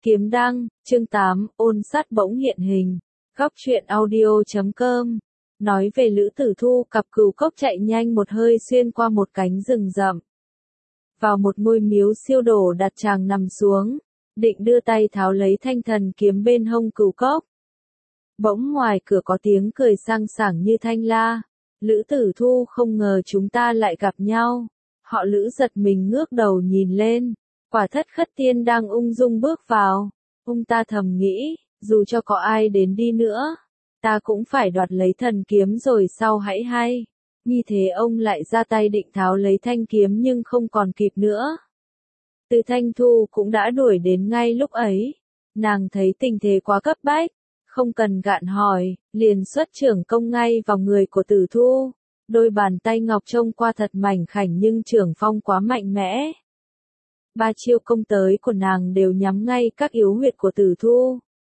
Kiếm đăng, chương 8, ôn sát bỗng hiện hình. Góc truyện audio.com. Nói về Lữ Tử Thu, cặp cừu cốc chạy nhanh một hơi xuyên qua một cánh rừng rậm. Vào một ngôi miếu siêu đổ đặt chàng nằm xuống, định đưa tay tháo lấy thanh thần kiếm bên hông cừu cốc. Bỗng ngoài cửa có tiếng cười sang sảng như thanh la. Lữ Tử Thu, không ngờ chúng ta lại gặp nhau. Họ Lữ giật mình ngước đầu nhìn lên. Quả thất Khất Tiên đang ung dung bước vào. Ông ta thầm nghĩ, dù cho có ai đến đi nữa, ta cũng phải đoạt lấy thần kiếm rồi sau hãy hay. Như thế ông lại ra tay định tháo lấy thanh kiếm nhưng không còn kịp nữa. Từ Thanh Thu cũng đã đuổi đến ngay lúc ấy. Nàng thấy tình thế quá cấp bách, không cần gạn hỏi, liền xuất trưởng công ngay vào người của Tử Thu. Đôi bàn tay ngọc trông qua thật mảnh khảnh nhưng trưởng phong quá mạnh mẽ. Ba chiêu công tới của nàng đều nhắm ngay các yếu huyệt của Tử Thu.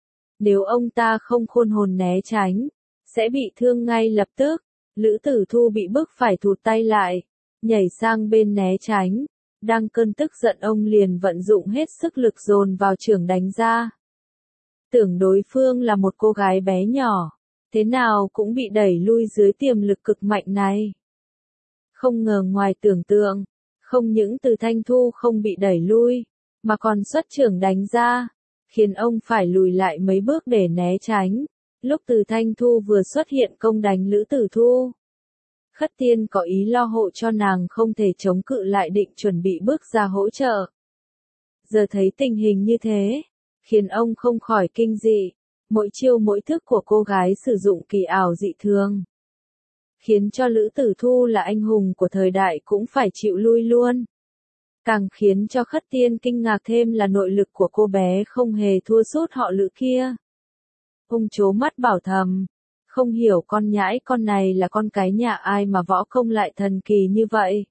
Nếu ông ta không khôn hồn né tránh, sẽ bị thương ngay lập tức. Lữ Tử Thu bị bức phải thụt tay lại, nhảy sang bên né tránh. Đang cơn tức giận ông liền vận dụng hết sức lực dồn vào chưởng đánh ra. Tưởng đối phương là một cô gái bé nhỏ, thế nào cũng bị đẩy lui dưới tiềm lực cực mạnh này. Không ngờ ngoài tưởng tượng, không những Từ Thanh Thu không bị đẩy lui, mà còn xuất chưởng đánh ra, khiến ông phải lùi lại mấy bước để né tránh. Lúc Từ Thanh Thu vừa xuất hiện công đánh Lữ Tử Thu, Khất Tiên có ý lo hộ cho nàng không thể chống cự lại định chuẩn bị bước ra hỗ trợ. Giờ thấy tình hình như thế, khiến ông không khỏi kinh dị, mỗi chiêu mỗi thức của cô gái sử dụng kỳ ảo dị thường. Khiến cho Lữ Tử Thu là anh hùng của thời đại cũng phải chịu lui luôn. Càng khiến cho Khất Tiên kinh ngạc thêm là nội lực của cô bé không hề thua sút họ Lữ kia. Ông trố mắt bảo thầm, không hiểu con nhãi con này là con cái nhà ai mà võ công lại thần kỳ như vậy.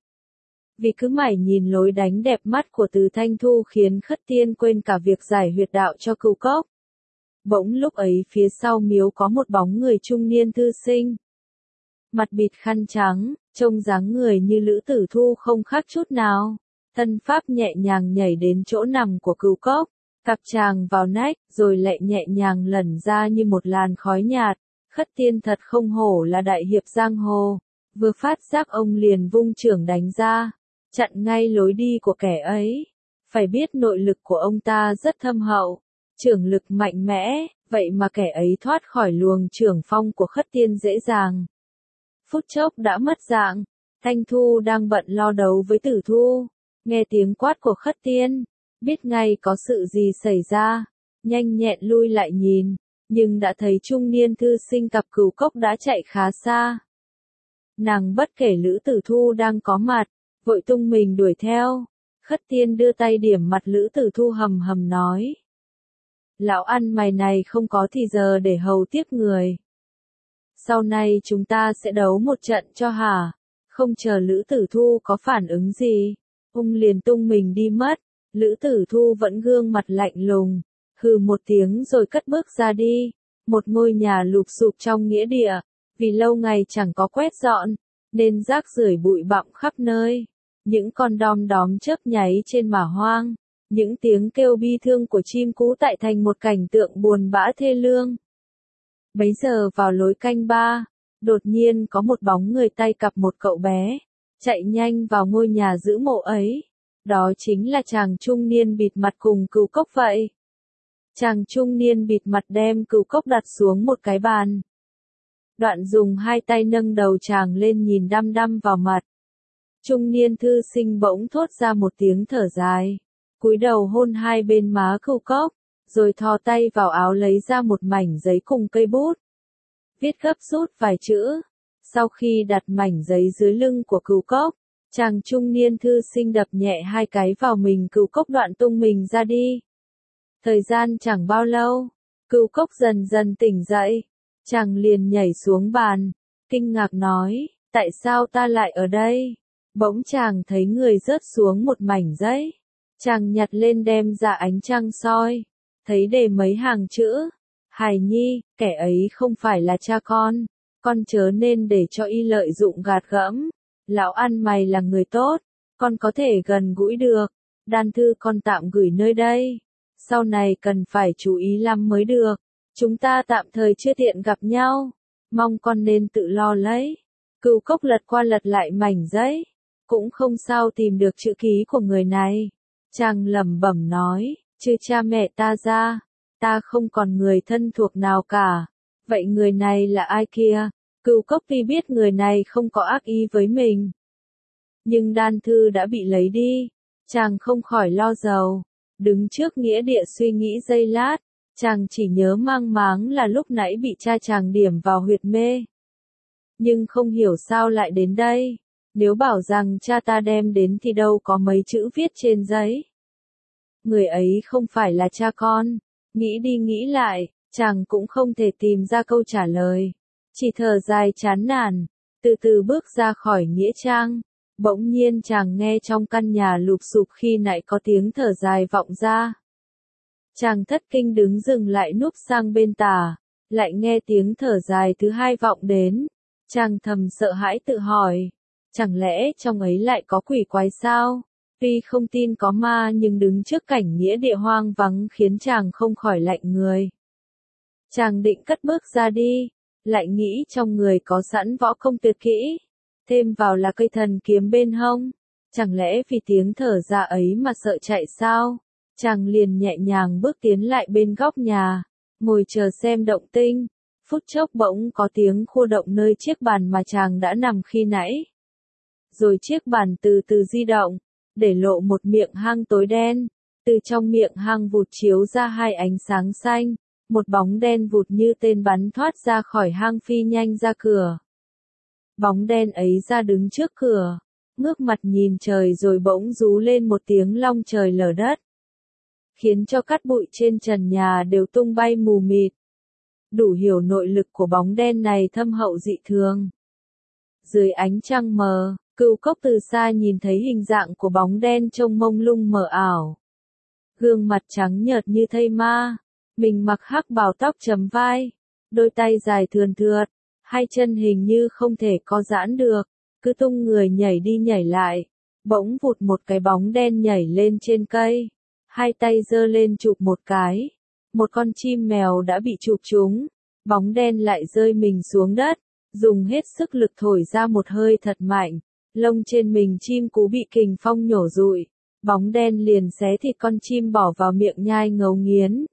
Vì cứ mải nhìn lối đánh đẹp mắt của Từ Thanh Thu khiến Khất Tiên quên cả việc giải huyệt đạo cho cừu cốc. Bỗng lúc ấy phía sau miếu có một bóng người trung niên thư sinh. Mặt bịt khăn trắng, trông dáng người như Lữ Tử Thu không khác chút nào. Thân pháp nhẹ nhàng nhảy đến chỗ nằm của cừu cốc, cặp chàng vào nách, rồi lại nhẹ nhàng lẩn ra như một làn khói nhạt. Khất Tiên thật không hổ là đại hiệp giang hồ. Vừa phát giác ông liền vung chưởng đánh ra, chặn ngay lối đi của kẻ ấy. Phải biết nội lực của ông ta rất thâm hậu, chưởng lực mạnh mẽ, vậy mà kẻ ấy thoát khỏi luồng chưởng phong của Khất Tiên dễ dàng. Phút chốc đã mất dạng. Thanh Thu đang bận lo đấu với Tử Thu, nghe tiếng quát của Khất Tiên, biết ngay có sự gì xảy ra, nhanh nhẹn lui lại nhìn, nhưng đã thấy trung niên thư sinh cặp cừu cốc đã chạy khá xa. Nàng bất kể Lữ Tử Thu đang có mặt, vội tung mình đuổi theo. Khất Tiên đưa tay điểm mặt Lữ Tử Thu hầm hầm nói: Lão ăn mày này không có thì giờ để hầu tiếp người. Sau này chúng ta sẽ đấu một trận cho hả? Không chờ Lữ Tử Thu có phản ứng gì, ông liền tung mình đi mất. Lữ Tử Thu vẫn gương mặt lạnh lùng, hừ một tiếng rồi cất bước ra đi. Một ngôi nhà lụp xụp trong nghĩa địa, vì lâu ngày chẳng có quét dọn, nên rác rưởi bụi bặm khắp nơi. Những con đom đóm chớp nháy trên mả hoang, những tiếng kêu bi thương của chim cú tại thành một cảnh tượng buồn bã thê lương. Bấy giờ vào lối canh ba, đột nhiên có một bóng người tay cặp một cậu bé, chạy nhanh vào ngôi nhà giữ mộ ấy. Đó chính là chàng trung niên bịt mặt cùng cừu cốc vậy. Chàng trung niên bịt mặt đem cừu cốc đặt xuống một cái bàn. Đoạn dùng hai tay nâng đầu chàng lên nhìn đăm đăm vào mặt. Trung niên thư sinh bỗng thốt ra một tiếng thở dài, cúi đầu hôn hai bên má cừu cốc, rồi thò tay vào áo lấy ra một mảnh giấy cùng cây bút. Viết gấp rút vài chữ. Sau khi đặt mảnh giấy dưới lưng của cừu cốc, chàng trung niên thư sinh đập nhẹ hai cái vào mình cừu cốc đoạn tung mình ra đi. Thời gian chẳng bao lâu, cừu cốc dần dần tỉnh dậy. Chàng liền nhảy xuống bàn, kinh ngạc nói, tại sao ta lại ở đây? Bỗng chàng thấy người rớt xuống một mảnh giấy. Chàng nhặt lên đem ra ánh trăng soi, thấy đề mấy hàng chữ. Hài nhi, kẻ ấy không phải là cha con chớ nên để cho y lợi dụng gạt gẫm. Lão ăn mày là người tốt, con có thể gần gũi được. Đan thư con tạm gửi nơi đây. sau này cần phải chú ý lắm mới được. Chúng ta tạm thời chưa tiện gặp nhau, mong con nên tự lo lấy. Cửu Cốc lật qua lật lại mảnh giấy, cũng không sao tìm được chữ ký của người này. Chàng lẩm bẩm nói, trừ cha mẹ ta ra, ta không còn người thân thuộc nào cả. Vậy người này là ai kia? Cửu Cốc tuy biết người này không có ác ý với mình, nhưng đan thư đã bị lấy đi, chàng không khỏi lo rầu. Đứng trước nghĩa địa suy nghĩ giây lát, chàng chỉ nhớ mang máng là lúc nãy bị cha chàng điểm vào huyệt mê. Nhưng không hiểu sao lại đến đây. Nếu bảo rằng cha ta đem đến thì đâu có mấy chữ viết trên giấy. Người ấy không phải là cha con. Nghĩ đi nghĩ lại, chàng cũng không thể tìm ra câu trả lời. Chỉ thở dài chán nản, từ từ bước ra khỏi nghĩa trang. Bỗng nhiên chàng nghe trong căn nhà lụp xụp khi nãy có tiếng thở dài vọng ra. Chàng thất kinh đứng dừng lại núp sang bên tà, lại nghe tiếng thở dài thứ hai vọng đến. Chàng thầm sợ hãi tự hỏi, chẳng lẽ trong ấy lại có quỷ quái sao? Tuy không tin có ma nhưng đứng trước cảnh nghĩa địa hoang vắng khiến chàng không khỏi lạnh người. Chàng định cất bước ra đi, lại nghĩ trong người có sẵn võ công tuyệt kỹ, thêm vào là cây thần kiếm bên hông, chẳng lẽ vì tiếng thở ra ấy mà sợ chạy sao? Chàng liền nhẹ nhàng bước tiến lại bên góc nhà, ngồi chờ xem động tĩnh. Phút chốc bỗng có tiếng khua động nơi chiếc bàn mà chàng đã nằm khi nãy. Rồi chiếc bàn từ từ di động, để lộ một miệng hang tối đen. Từ trong miệng hang vụt chiếu ra hai ánh sáng xanh, một bóng đen vụt như tên bắn thoát ra khỏi hang phi nhanh ra cửa. Bóng đen ấy ra đứng trước cửa, ngước mặt nhìn trời rồi bỗng rú lên một tiếng long trời lở đất, khiến cho cát bụi trên trần nhà đều tung bay mù mịt. Đủ hiểu nội lực của bóng đen này thâm hậu dị thường. Dưới ánh trăng mờ, Cửu Cốc từ xa nhìn thấy hình dạng của bóng đen trông mông lung mờ ảo. Gương mặt trắng nhợt như thây ma, mình mặc hắc bào tóc chấm vai, đôi tay dài thườn thượt, hai chân hình như không thể co giãn được, cứ tung người nhảy đi nhảy lại. Bỗng vụt một cái bóng đen nhảy lên trên cây, hai tay giơ lên chụp một cái. Một con chim mèo đã bị chụp trúng, bóng đen lại rơi mình xuống đất, dùng hết sức lực thổi ra một hơi thật mạnh, lông trên mình chim cú bị kình phong nhổ rụi, bóng đen liền xé thịt con chim bỏ vào miệng nhai ngấu nghiến.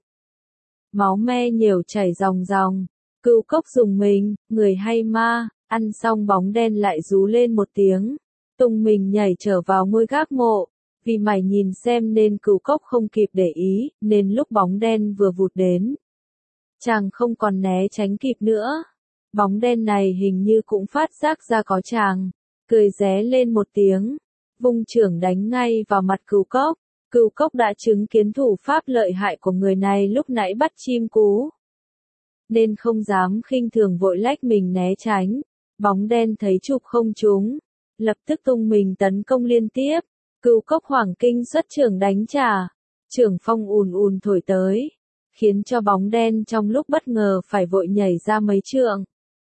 Máu me nhiều chảy ròng ròng, Cửu Cốc dùng mình, người hay ma, ăn xong bóng đen lại rú lên một tiếng, tung mình nhảy trở vào ngôi gác mộ. Vì mày nhìn xem nên Cửu Cốc không kịp để ý, nên lúc bóng đen vừa vụt đến, chàng không còn né tránh kịp nữa. Bóng đen này hình như cũng phát giác ra có chàng, cười ré lên một tiếng, vung chưởng đánh ngay vào mặt Cửu Cốc. Cửu Cốc đã chứng kiến thủ pháp lợi hại của người này lúc nãy bắt chim cú, nên không dám khinh thường vội lách mình né tránh. Bóng đen thấy chụp không trúng, lập tức tung mình tấn công liên tiếp. Cửu Cốc hoảng kinh xuất chưởng đánh trả, chưởng phong ùn ùn thổi tới, khiến cho bóng đen trong lúc bất ngờ phải vội nhảy ra mấy trượng.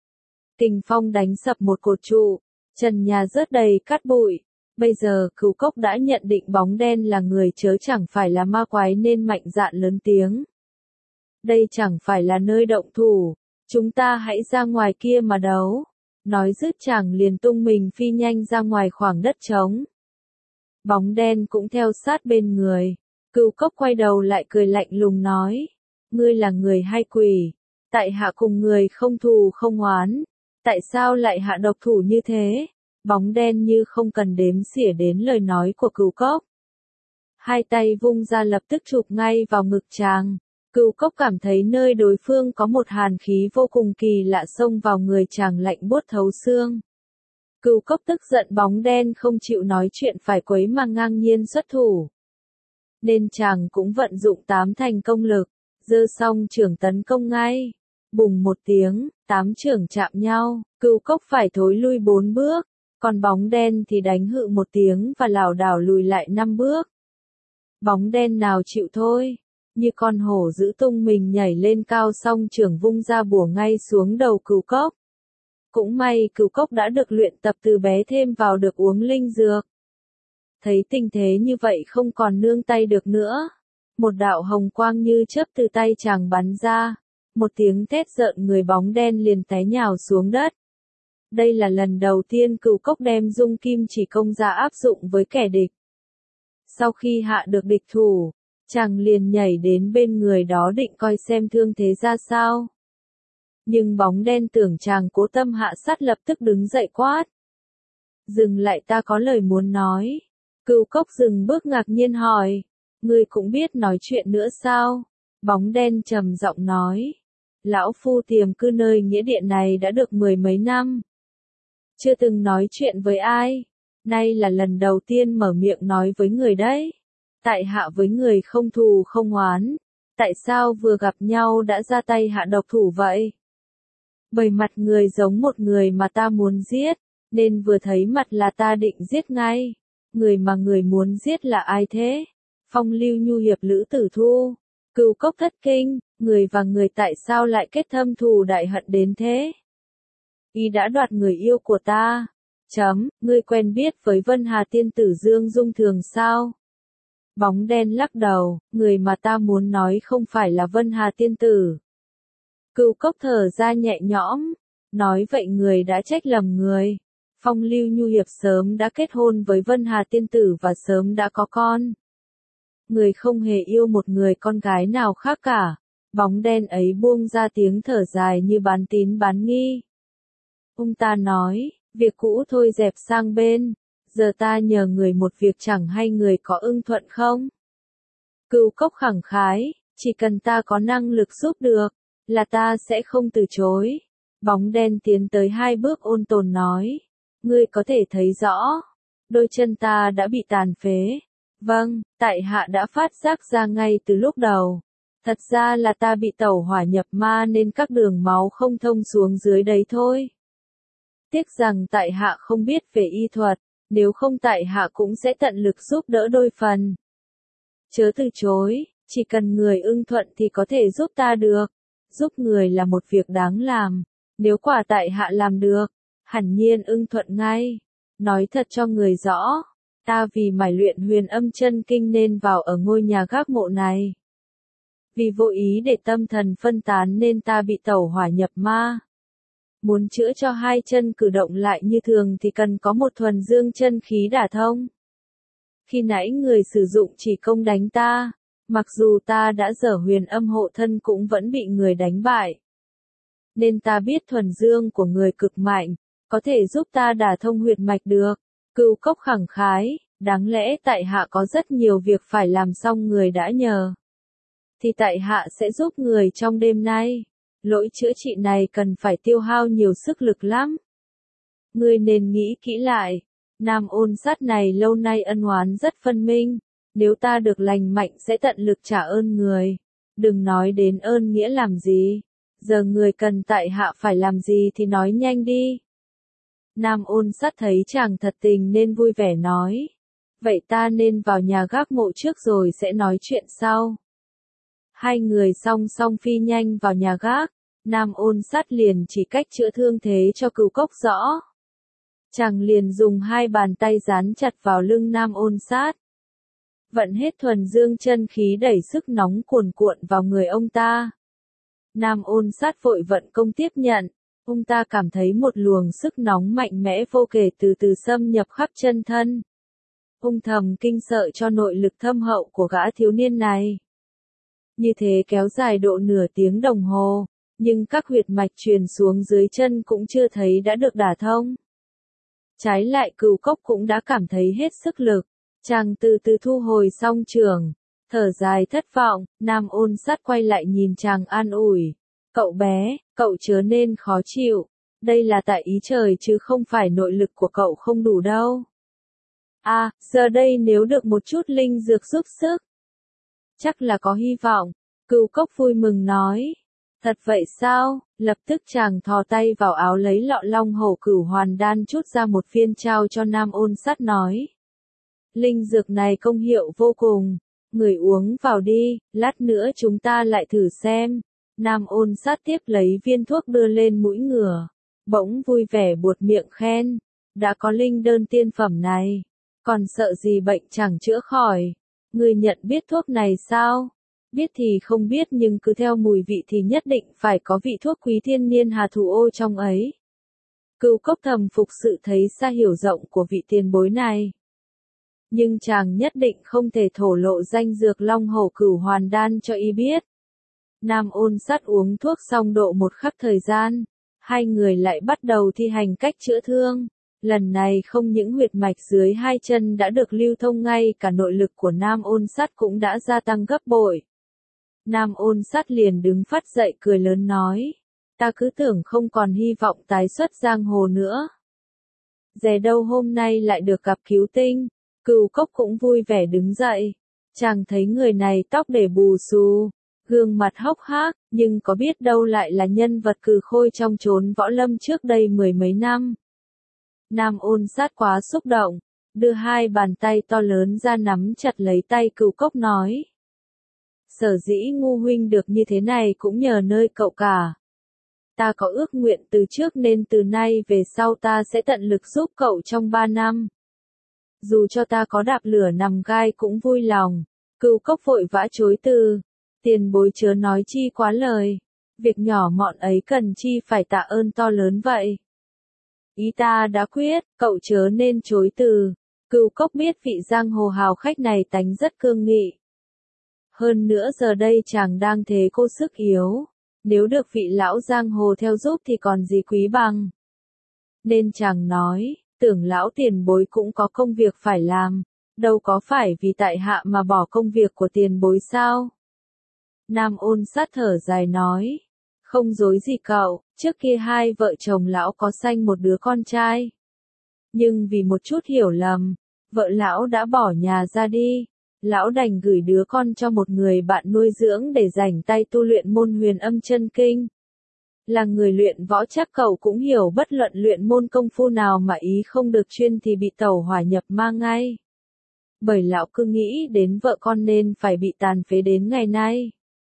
Kình phong đánh sập một cột trụ, trần nhà rớt đầy cát bụi. Bây giờ Cửu Cốc đã nhận định bóng đen là người chớ chẳng phải là ma quái nên mạnh dạn lớn tiếng. Đây chẳng phải là nơi động thủ, chúng ta hãy ra ngoài kia mà đấu. Nói dứt chàng liền tung mình phi nhanh ra ngoài khoảng đất trống. Bóng đen cũng theo sát bên người. Cửu Cốc quay đầu lại cười lạnh lùng nói, ngươi là người hay quỷ? Tại hạ cùng người không thù không oán, tại sao lại hạ độc thủ như thế? Bóng đen như không cần đếm xỉa đến lời nói của Cửu Cốc, hai tay vung ra lập tức chụp ngay vào ngực chàng. Cửu Cốc cảm thấy nơi đối phương có một hàn khí vô cùng kỳ lạ xông vào người chàng lạnh buốt thấu xương. Cửu Cốc tức giận bóng đen không chịu nói chuyện phải quấy mà ngang nhiên xuất thủ, nên chàng cũng vận dụng 8 thành công lực, giơ xong chưởng tấn công ngay. Bùng một tiếng, 8 chưởng chạm nhau, Cửu Cốc phải thối lui 4 bước, còn bóng đen thì đánh hự một tiếng và lảo đảo lùi lại 5 bước. Bóng đen nào chịu thôi, như con hổ giữ tung mình nhảy lên cao xong chưởng vung ra bủa ngay xuống đầu Cửu Cốc. Cũng may Cửu Cốc đã được luyện tập từ bé thêm vào được uống linh dược. Thấy tình thế như vậy không còn nương tay được nữa, Một đạo hồng quang như chớp từ tay chàng bắn ra, một tiếng thét rợn người bóng đen liền té nhào xuống đất. Đây là lần đầu tiên Cửu Cốc đem dung kim chỉ công ra áp dụng với kẻ địch. Sau khi hạ được địch thủ, chàng liền nhảy đến bên người đó định coi xem thương thế ra sao. Nhưng bóng đen tưởng chàng cố tâm hạ sát lập tức đứng dậy quát. Dừng lại, ta có lời muốn nói. Cửu Cốc dừng bước ngạc nhiên hỏi. Ngươi cũng biết nói chuyện nữa sao? Bóng đen trầm giọng nói. Lão phu tiềm cư nơi nghĩa địa này đã được 10 mấy năm. Chưa từng nói chuyện với ai. Nay là lần đầu tiên mở miệng nói với người đấy. Tại hạ với người không thù không oán. Tại sao vừa gặp nhau đã ra tay hạ độc thủ vậy? Bề mặt người giống một người mà ta muốn giết, nên vừa thấy mặt là ta định giết ngay. Người mà người muốn giết là ai thế? Phong Lưu Nhu hiệp Lữ Tử Thu. Cửu Cốc thất kinh, người và người tại sao lại kết thâm thù đại hận đến thế? Y đã đoạt người yêu của ta. Ngươi quen biết với Vân Hà tiên tử Dương Dung Thường sao? Bóng đen lắc đầu, người mà ta muốn nói không phải là Vân Hà tiên tử. Cửu Cốc thở ra nhẹ nhõm, nói vậy người đã trách lầm người. Phong Lưu Nhu hiệp sớm đã kết hôn với Vân Hà tiên tử và sớm đã có con. Người không hề yêu một người con gái nào khác cả. Bóng đen ấy buông ra tiếng thở dài như bán tín bán nghi. Ông ta nói, việc cũ thôi dẹp sang bên, giờ ta nhờ người một việc chẳng hay người có ưng thuận không? Cửu Cốc khẳng khái, chỉ cần ta có năng lực giúp được, là ta sẽ không từ chối. Bóng đen tiến tới 2 bước ôn tồn nói, ngươi có thể thấy rõ, đôi chân ta đã bị tàn phế. Vâng, tại hạ đã phát giác ra ngay từ lúc đầu. Thật ra là ta bị tẩu hỏa nhập ma nên các đường máu không thông xuống dưới đấy thôi. Tiếc rằng tại hạ không biết về y thuật, nếu không tại hạ cũng sẽ tận lực giúp đỡ đôi phần. Chớ từ chối, chỉ cần người ưng thuận thì có thể giúp ta được. Giúp người là một việc đáng làm, nếu quả tại hạ làm được, hẳn nhiên ưng thuận ngay. Nói thật cho người rõ, ta vì mải luyện Huyền Âm Chân Kinh nên vào ở ngôi nhà gác mộ này. Vì vô ý để tâm thần phân tán nên ta bị tẩu hỏa nhập ma. Muốn chữa cho 2 chân cử động lại như thường thì cần có một thuần dương chân khí đả thông. Khi nãy người sử dụng chỉ công đánh ta, mặc dù ta đã dở huyền âm hộ thân cũng vẫn bị người đánh bại. Nên ta biết thuần dương của người cực mạnh, có thể giúp ta đả thông huyệt mạch được. Cửu Cốc khẳng khái, đáng lẽ tại hạ có rất nhiều việc phải làm xong người đã nhờ. Thì tại hạ sẽ giúp người trong đêm nay. Lỗi chữa trị này cần phải tiêu hao nhiều sức lực lắm. Ngươi nên nghĩ kỹ lại. Nam Ôn Sát này lâu nay ân oán rất phân minh. Nếu ta được lành mạnh sẽ tận lực trả ơn người. Đừng nói đến ơn nghĩa làm gì. Giờ người cần tại hạ phải làm gì thì nói nhanh đi. Nam Ôn Sát thấy chàng thật tình nên vui vẻ nói. Vậy ta nên vào nhà gác mộ trước rồi sẽ nói chuyện sau. 2 người song song phi nhanh vào nhà gác. Nam Ôn Sát liền chỉ cách chữa thương thế cho Cửu Cốc rõ. Chàng liền dùng 2 bàn tay dán chặt vào lưng Nam Ôn Sát. Vận hết thuần dương chân khí đẩy sức nóng cuồn cuộn vào người ông ta. Nam Ôn Sát vội vận công tiếp nhận. Ông ta cảm thấy một luồng sức nóng mạnh mẽ vô kể từ từ xâm nhập khắp chân thân. Ông thầm kinh sợ cho nội lực thâm hậu của gã thiếu niên này. Như thế kéo dài độ nửa tiếng đồng hồ, nhưng các huyệt mạch truyền xuống dưới chân cũng chưa thấy đã được đả thông. Trái lại Cửu Cốc cũng đã cảm thấy hết sức lực, chàng từ từ thu hồi song trường, thở dài thất vọng. Nam Ôn Sát quay lại nhìn chàng an ủi. Cậu bé, cậu chớ nên khó chịu, đây là tại ý trời chứ không phải nội lực của cậu không đủ đâu. Giờ đây nếu được một chút linh dược giúp sức, chắc là có hy vọng. Cửu Cốc vui mừng nói. Thật vậy sao? Lập tức chàng thò tay vào áo lấy lọ Long Hổ Cửu Hoàn Đan chút ra một viên trao cho Nam Ôn Sát nói. Linh dược này công hiệu vô cùng, người uống vào đi, lát nữa chúng ta lại thử xem. Nam Ôn Sát tiếp lấy viên thuốc đưa lên mũi ngửa, bỗng vui vẻ buột miệng khen. Đã có linh đơn tiên phẩm này, còn sợ gì bệnh chẳng chữa khỏi. Ngươi nhận biết thuốc này sao? Biết thì không biết nhưng cứ theo mùi vị thì nhất định phải có vị thuốc quý thiên niên hà thủ ô trong ấy. Cửu Cốc thầm phục sự thấy xa hiểu rộng của vị tiền bối này. Nhưng chàng nhất định không thể thổ lộ danh dược Long Hổ Cửu Hoàn Đan cho y biết. Nam Ôn Sát uống thuốc xong độ một khắc thời gian, hai người lại bắt đầu thi hành cách chữa thương. Lần này không những huyệt mạch dưới hai chân đã được lưu thông, ngay cả nội lực của Nam Ôn Sát cũng đã gia tăng gấp bội. Nam Ôn Sát liền đứng phát dậy cười lớn nói, ta cứ tưởng không còn hy vọng tái xuất giang hồ nữa. Dè đâu hôm nay lại được gặp cứu tinh. Cửu Cốc cũng vui vẻ đứng dậy. Chàng thấy người này tóc để bù xù, gương mặt hốc hác, nhưng có biết đâu lại là nhân vật cừ khôi trong chốn võ lâm trước đây mười mấy năm. Nam Ôn Sát quá xúc động, đưa hai bàn tay to lớn ra nắm chặt lấy tay Cửu Cốc nói. Sở dĩ Ngu huynh được như thế này cũng nhờ nơi cậu cả. Ta có ước nguyện từ trước nên từ nay về sau ta sẽ tận lực giúp cậu trong 3 năm. Dù cho ta có đạp lửa nằm gai cũng vui lòng. Cửu Cốc vội vã chối từ. Tiền bối chớ nói chi quá lời. Việc nhỏ mọn ấy cần chi phải tạ ơn to lớn vậy. Ý ta đã quyết, cậu chớ nên chối từ. Cửu Cốc biết vị giang hồ hào khách này tánh rất cương nghị. Hơn nữa giờ đây chàng đang thế cô sức yếu. Nếu được vị lão giang hồ theo giúp thì còn gì quý bằng. Nên chàng nói, tưởng lão tiền bối cũng có công việc phải làm. Đâu có phải vì tại hạ mà bỏ công việc của tiền bối sao? Nam Ôn Sát thở dài nói, không dối gì cậu, trước kia hai vợ chồng lão có sanh một đứa con trai. Nhưng vì một chút hiểu lầm, vợ lão đã bỏ nhà ra đi. Lão đành gửi đứa con cho một người bạn nuôi dưỡng để rảnh tay tu luyện môn Huyền Âm Chân Kinh. Là người luyện võ chắc cậu cũng hiểu, bất luận luyện môn công phu nào mà ý không được chuyên thì bị tẩu hỏa nhập ma ngay. Bởi lão cứ nghĩ đến vợ con nên phải bị tàn phế đến ngày nay.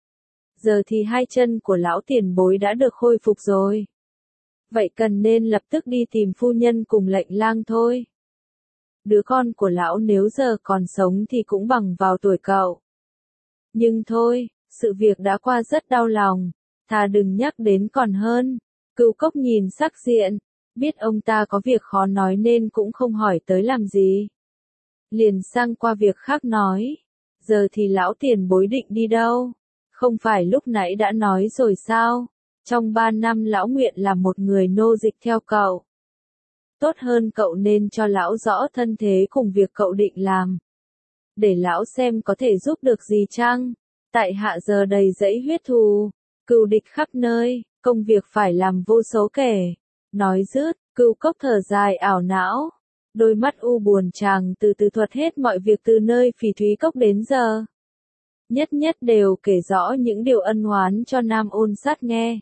Giờ thì hai chân của lão tiền bối đã được khôi phục rồi. Vậy cần nên lập tức đi tìm phu nhân cùng lệnh lang thôi. Đứa con của lão nếu giờ còn sống thì cũng bằng vào tuổi cậu. Nhưng thôi, sự việc đã qua rất đau lòng, thà đừng nhắc đến còn hơn. Cửu Cốc nhìn sắc diện, biết ông ta có việc khó nói nên cũng không hỏi tới làm gì. Liền sang qua việc khác nói, giờ thì lão tiền bối định đi đâu? Không phải lúc nãy đã nói rồi sao? Trong 3 năm lão nguyện là một người nô dịch theo cậu. Tốt hơn cậu nên cho lão rõ thân thế cùng việc cậu định làm. Để lão xem có thể giúp được gì chăng? Tại hạ giờ đầy dẫy huyết thù, cừu địch khắp nơi, công việc phải làm vô số kể. Nói dứt, Cửu Cốc thở dài ảo não. Đôi mắt u buồn chàng từ từ thuật hết mọi việc từ nơi Phỉ Thúy Cốc đến giờ. Nhất nhất đều kể rõ những điều ân oán cho Nam Ôn Sát nghe.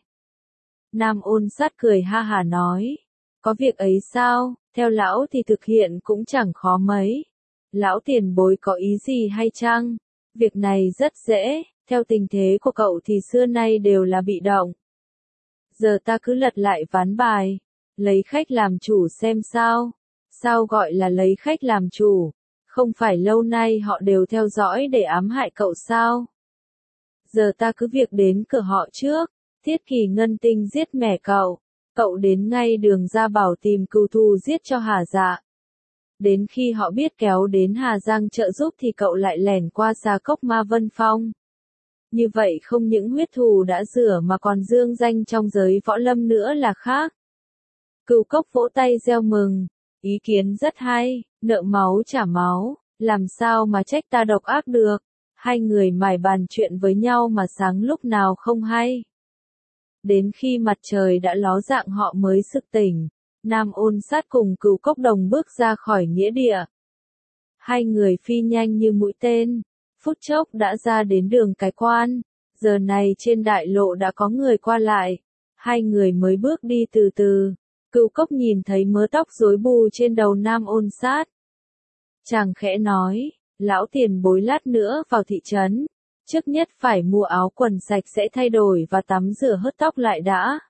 Nam Ôn Sát cười ha hả nói. Có việc ấy sao, theo lão thì thực hiện cũng chẳng khó mấy. Lão tiền bối có ý gì hay chăng? Việc này rất dễ, theo tình thế của cậu thì xưa nay đều là bị động. Giờ ta cứ lật lại ván bài, lấy khách làm chủ xem sao. Sao gọi là lấy khách làm chủ? Không phải lâu nay họ đều theo dõi để ám hại cậu sao? Giờ ta cứ việc đến cửa họ trước, Thiết Kỳ Ngân Tinh giết mẹ cậu. Cậu đến ngay Đường Gia Bảo tìm cừu thù giết cho Hà Dạ. Đến khi họ biết kéo đến Hà Giang trợ giúp thì cậu lại lẻn qua Xà Cốc Ma Vân Phong. Như vậy không những huyết thù đã rửa mà còn dương danh trong giới võ lâm nữa là khác. Cửu Cốc vỗ tay reo mừng, ý kiến rất hay, nợ máu trả máu, làm sao mà trách ta độc ác được. Hai người mải bàn chuyện với nhau mà sáng lúc nào không hay. Đến khi mặt trời đã ló dạng họ mới sực tỉnh. Nam Ôn Sát cùng Cửu Cốc đồng bước ra khỏi nghĩa địa. Hai người phi nhanh như mũi tên, phút chốc đã ra đến đường cái quan. Giờ này trên đại lộ đã có người qua lại. Hai người mới bước đi từ từ. Cửu Cốc nhìn thấy mớ tóc rối bù trên đầu Nam Ôn Sát. Chàng khẽ nói, lão tiền bối lát nữa vào thị trấn. Trước nhất phải mua áo quần sạch sẽ thay đổi và tắm rửa hớt tóc lại đã.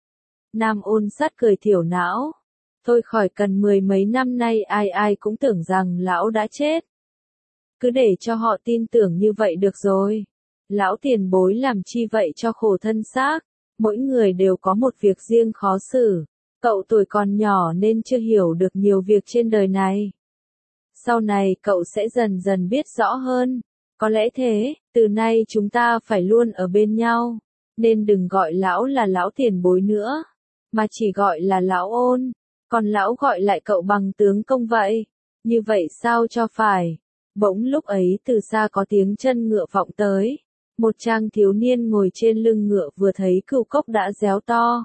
Nam Ôn Sát cười thiểu não. Thôi khỏi cần, 10 mấy năm nay ai ai cũng tưởng rằng lão đã chết. cứ để cho họ tin tưởng như vậy được rồi. Lão tiền bối làm chi vậy cho khổ thân xác, mỗi người đều có một việc riêng khó xử, cậu tuổi còn nhỏ nên chưa hiểu được nhiều việc trên đời này. Sau này cậu sẽ dần dần biết rõ hơn, có lẽ thế, từ nay chúng ta phải luôn ở bên nhau, nên đừng gọi lão là lão tiền bối nữa, mà chỉ gọi là lão Ôn, còn lão gọi lại cậu bằng tướng công vậy, như vậy sao cho phải. Bỗng lúc ấy từ xa có tiếng chân ngựa vọng tới, một chàng thiếu niên ngồi trên lưng ngựa vừa thấy Cửu Cốc đã réo to.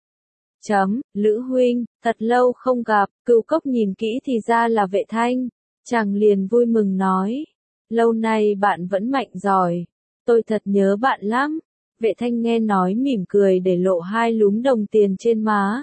Lữ huynh, thật lâu không gặp, Cửu Cốc nhìn kỹ thì ra là Vệ Thanh, chàng liền vui mừng nói, lâu nay bạn vẫn mạnh giỏi, tôi thật nhớ bạn lắm. Vệ Thanh nghe nói mỉm cười để lộ hai lúm đồng tiền trên má.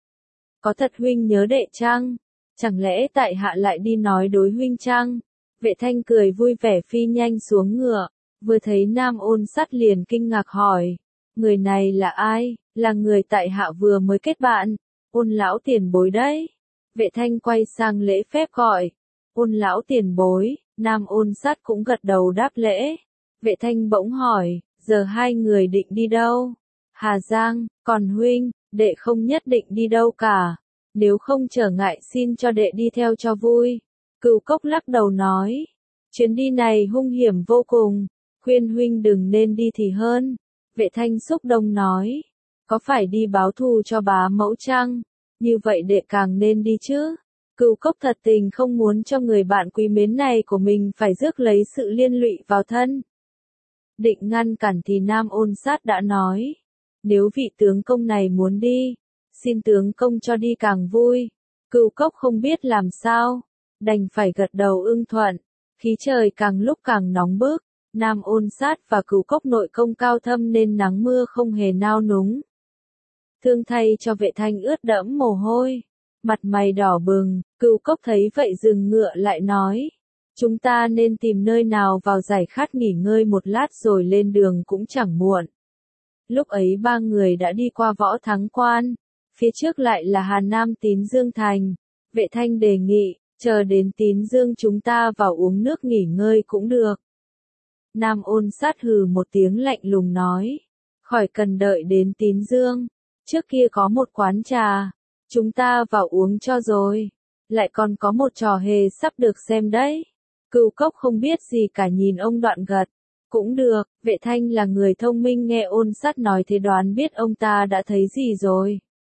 Có thật huynh nhớ đệ chăng? Chẳng lẽ tại hạ lại đi nói đối huynh chăng? Vệ Thanh cười vui vẻ phi nhanh xuống ngựa, vừa thấy Nam Ôn Sắt liền kinh ngạc hỏi, người này là ai? Là người tại hạ vừa mới kết bạn, Ôn lão tiền bối đấy. Vệ Thanh quay sang lễ phép gọi, Ôn lão tiền bối, Nam Ôn Sắt cũng gật đầu đáp lễ. Vệ Thanh bỗng hỏi, giờ hai người định đi đâu? Hà Giang, còn huynh, đệ không nhất định đi đâu cả, nếu không trở ngại xin cho đệ đi theo cho vui. Cửu Cốc lắc đầu nói, chuyến đi này hung hiểm vô cùng, khuyên huynh đừng nên đi thì hơn. Vệ Thanh xúc động nói, có phải đi báo thù cho bá mẫu chăng? Như vậy đệ càng nên đi chứ. Cửu Cốc thật tình không muốn cho người bạn quý mến này của mình phải rước lấy sự liên lụy vào thân. Định ngăn cản thì Nam Ôn Sát đã nói, nếu vị tướng công này muốn đi, xin tướng công cho đi càng vui. Cửu Cốc không biết làm sao, đành phải gật đầu ưng thuận. Khí trời càng lúc càng nóng bức, Nam Ôn Sát và Cửu Cốc nội công cao thâm nên nắng mưa không hề nao núng. Thương thay cho Vệ Thanh ướt đẫm mồ hôi, mặt mày đỏ bừng. Cửu Cốc thấy vậy dừng ngựa lại nói, chúng ta nên tìm nơi nào vào giải khát nghỉ ngơi một lát rồi lên đường cũng chẳng muộn. Lúc ấy ba người đã đi qua Võ Thắng Quan, phía trước lại là Hà Nam Tín Dương Thành. Vệ Thanh đề nghị, chờ đến Tín Dương chúng ta vào uống nước nghỉ ngơi cũng được. Nam Ôn Sát hừ một tiếng lạnh lùng nói, khỏi cần đợi đến Tín Dương, trước kia có một quán trà, chúng ta vào uống cho rồi, lại còn có một trò hề sắp được xem đấy. Cửu Cốc không biết gì cả nhìn ông Đoạn gật, cũng được. Vệ Thanh là người thông minh, nghe Ôn Sát nói thế đoán biết ông ta đã thấy gì rồi,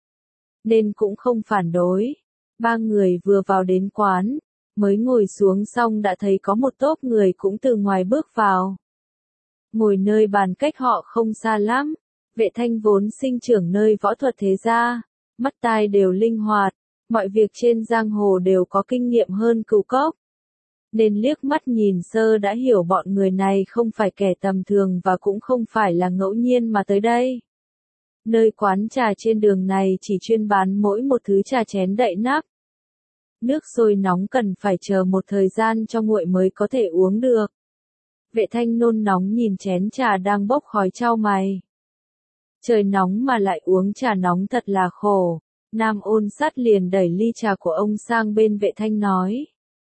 nên cũng không phản đối. Ba người vừa vào đến quán, mới ngồi xuống xong đã thấy có một tốp người cũng từ ngoài bước vào. Ngồi nơi bàn cách họ không xa lắm. Vệ Thanh vốn sinh trưởng nơi võ thuật thế gia, mắt tai đều linh hoạt, mọi việc trên giang hồ đều có kinh nghiệm hơn Cửu Cốc, nên liếc mắt nhìn sơ đã hiểu bọn người này không phải kẻ tầm thường và cũng không phải là ngẫu nhiên mà tới đây. Nơi quán trà trên đường này chỉ chuyên bán mỗi một thứ trà chén đậy nắp. Nước sôi nóng cần phải chờ một thời gian cho nguội mới có thể uống được. Vệ Thanh nôn nóng nhìn chén trà đang bốc khói chau mày. Trời nóng mà lại uống trà nóng thật là khổ. Nam Ôn Sát liền đẩy ly trà của ông sang bên Vệ Thanh nói,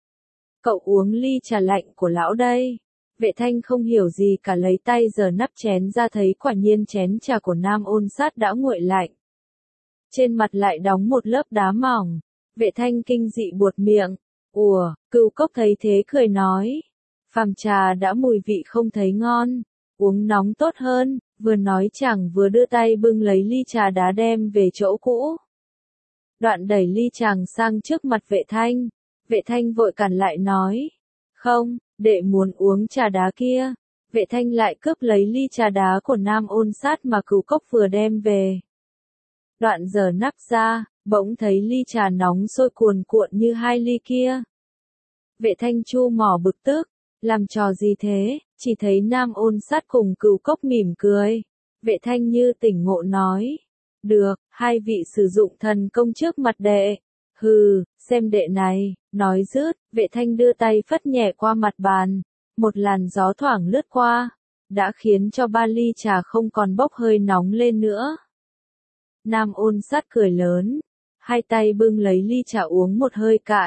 cậu uống ly trà lạnh của lão đây. Vệ Thanh không hiểu gì cả, lấy tay giở nắp chén ra thấy quả nhiên chén trà của Nam Ôn Sát đã nguội lạnh. Trên mặt lại đóng một lớp đá mỏng. Vệ Thanh kinh dị buột miệng. Ủa, Cửu Cốc thấy thế cười nói, phàm trà đã mùi vị không thấy ngon, uống nóng tốt hơn. Vừa nói chàng vừa đưa tay bưng lấy ly trà đá đem về chỗ cũ. Đoạn đẩy ly chàng sang trước mặt Vệ Thanh. Vệ Thanh vội cản lại nói, không, đệ muốn uống trà đá kia. Vệ Thanh lại cướp lấy ly trà đá của Nam Ôn Sát mà Cửu Cốc vừa đem về. Đoạn giở nắp ra, bỗng thấy ly trà nóng sôi cuồn cuộn như hai ly kia. Vệ Thanh chu mỏ bực tức, làm trò gì thế? Chỉ thấy Nam Ôn Sát cùng Cửu Cốc mỉm cười. Vệ Thanh như tỉnh ngộ nói, được, hai vị sử dụng thần công trước mặt đệ. Hừ, xem đệ này. Nói dứt, Vệ Thanh đưa tay phất nhẹ qua mặt bàn, một làn gió thoảng lướt qua, đã khiến cho ba ly trà không còn bốc hơi nóng lên nữa. Nam Ôn Sát cười lớn, hai tay bưng lấy ly trà uống một hơi cạn,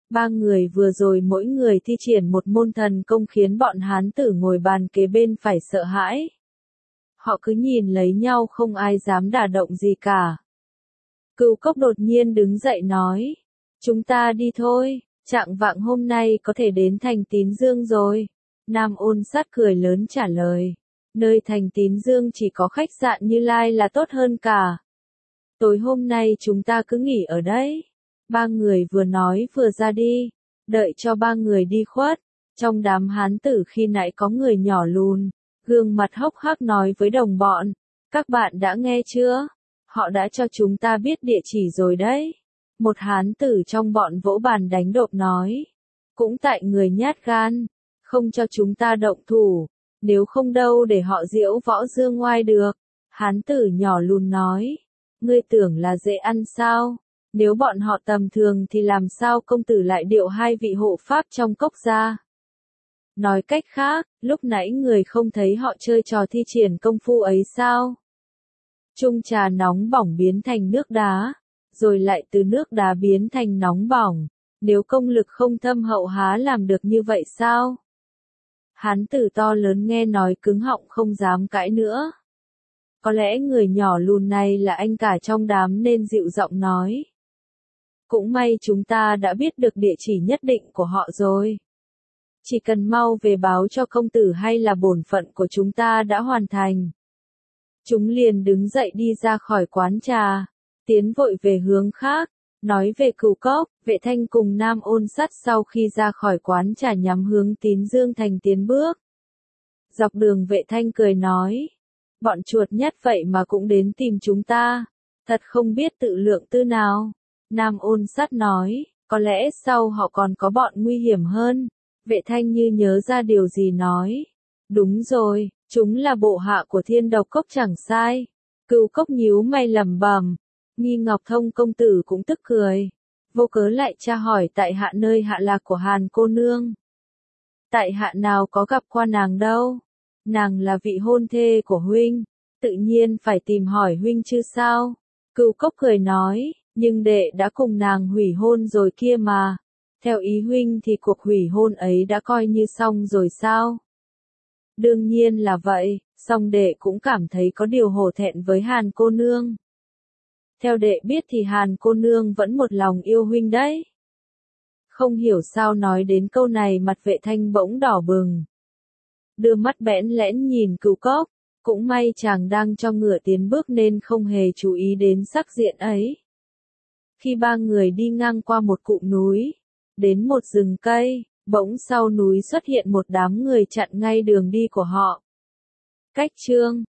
Ba người vừa rồi mỗi người thi triển một môn thần công khiến bọn hán tử ngồi bàn kế bên phải sợ hãi. Họ cứ nhìn lấy nhau không ai dám đả động gì cả. Cửu Cốc đột nhiên đứng dậy nói. Chúng ta đi thôi, chạng vạng hôm nay có thể đến thành Tín Dương rồi. Nam Ôn Sát cười lớn trả lời. Nơi thành Tín Dương chỉ có khách sạn Như Lai là tốt hơn cả. Tối hôm nay chúng ta cứ nghỉ ở đấy. Ba người vừa nói vừa ra đi. Đợi cho ba người đi khuất. Trong đám hán tử khi nãy có người nhỏ lùn, gương mặt hốc hác nói với đồng bọn. Các bạn đã nghe chưa? Họ đã cho chúng ta biết địa chỉ rồi đấy. Một hán tử trong bọn vỗ bàn đánh độp nói. Cũng tại người nhát gan, không cho chúng ta động thủ, nếu không đâu để họ diễu võ dương ngoai được. Hán tử nhỏ lùn nói. Ngươi tưởng là dễ ăn sao? Nếu bọn họ tầm thường thì làm sao công tử lại điệu hai vị hộ pháp trong cốc ra? Nói cách khác, lúc nãy người không thấy họ chơi trò thi triển công phu ấy sao? Chung trà nóng bỏng biến thành nước đá, rồi lại từ nước đá biến thành nóng bỏng. Nếu công lực không thâm hậu há làm được như vậy sao? Hán tử to lớn nghe nói cứng họng không dám cãi nữa. Có lẽ người nhỏ lùn này là anh cả trong đám nên dịu giọng nói. Cũng may chúng ta đã biết được địa chỉ nhất định của họ rồi. Chỉ cần mau về báo cho công tử hay là bổn phận của chúng ta đã hoàn thành. Chúng liền đứng dậy đi ra khỏi quán trà, tiến vội về hướng khác. Nói về Cửu Cốc, Vệ Thanh cùng Nam Ôn Sát sau khi ra khỏi quán trà nhắm hướng Tín Dương thành tiến bước. Dọc đường Vệ Thanh cười nói. Bọn chuột nhắt vậy mà cũng đến tìm chúng ta. Thật không biết tự lượng tư nào. Nam Ôn Sát nói, có lẽ sau họ còn có bọn nguy hiểm hơn. Vệ Thanh như nhớ ra điều gì nói. Đúng rồi, chúng là bộ hạ của Thiên Độc Cốc chẳng sai. Cửu Cốc nhíu mày lẩm bẩm. Nghi Ngọc Thông công tử cũng tức cười. Vô cớ lại tra hỏi tại hạ nơi hạ lạc của Hàn cô nương. Tại hạ nào có gặp qua nàng đâu. Nàng là vị hôn thê của huynh. Tự nhiên phải tìm hỏi huynh chứ sao. Cửu Cốc cười nói, nhưng đệ đã cùng nàng hủy hôn rồi kia mà. Theo ý huynh thì cuộc hủy hôn ấy đã coi như xong rồi sao? Đương nhiên là vậy, song đệ cũng cảm thấy có điều hổ thẹn với Hàn cô nương. Theo đệ biết thì Hàn cô nương vẫn một lòng yêu huynh đấy. Không hiểu sao nói đến câu này mặt Vệ Thanh bỗng đỏ bừng. Đưa mắt bẽn lẽn nhìn Cửu Cốc, cũng may chàng đang cho ngựa tiến bước nên không hề chú ý đến sắc diện ấy. Khi ba người đi ngang qua một cụm núi, đến một rừng cây, bỗng sau núi xuất hiện một đám người chặn ngay đường đi của họ. Cách chương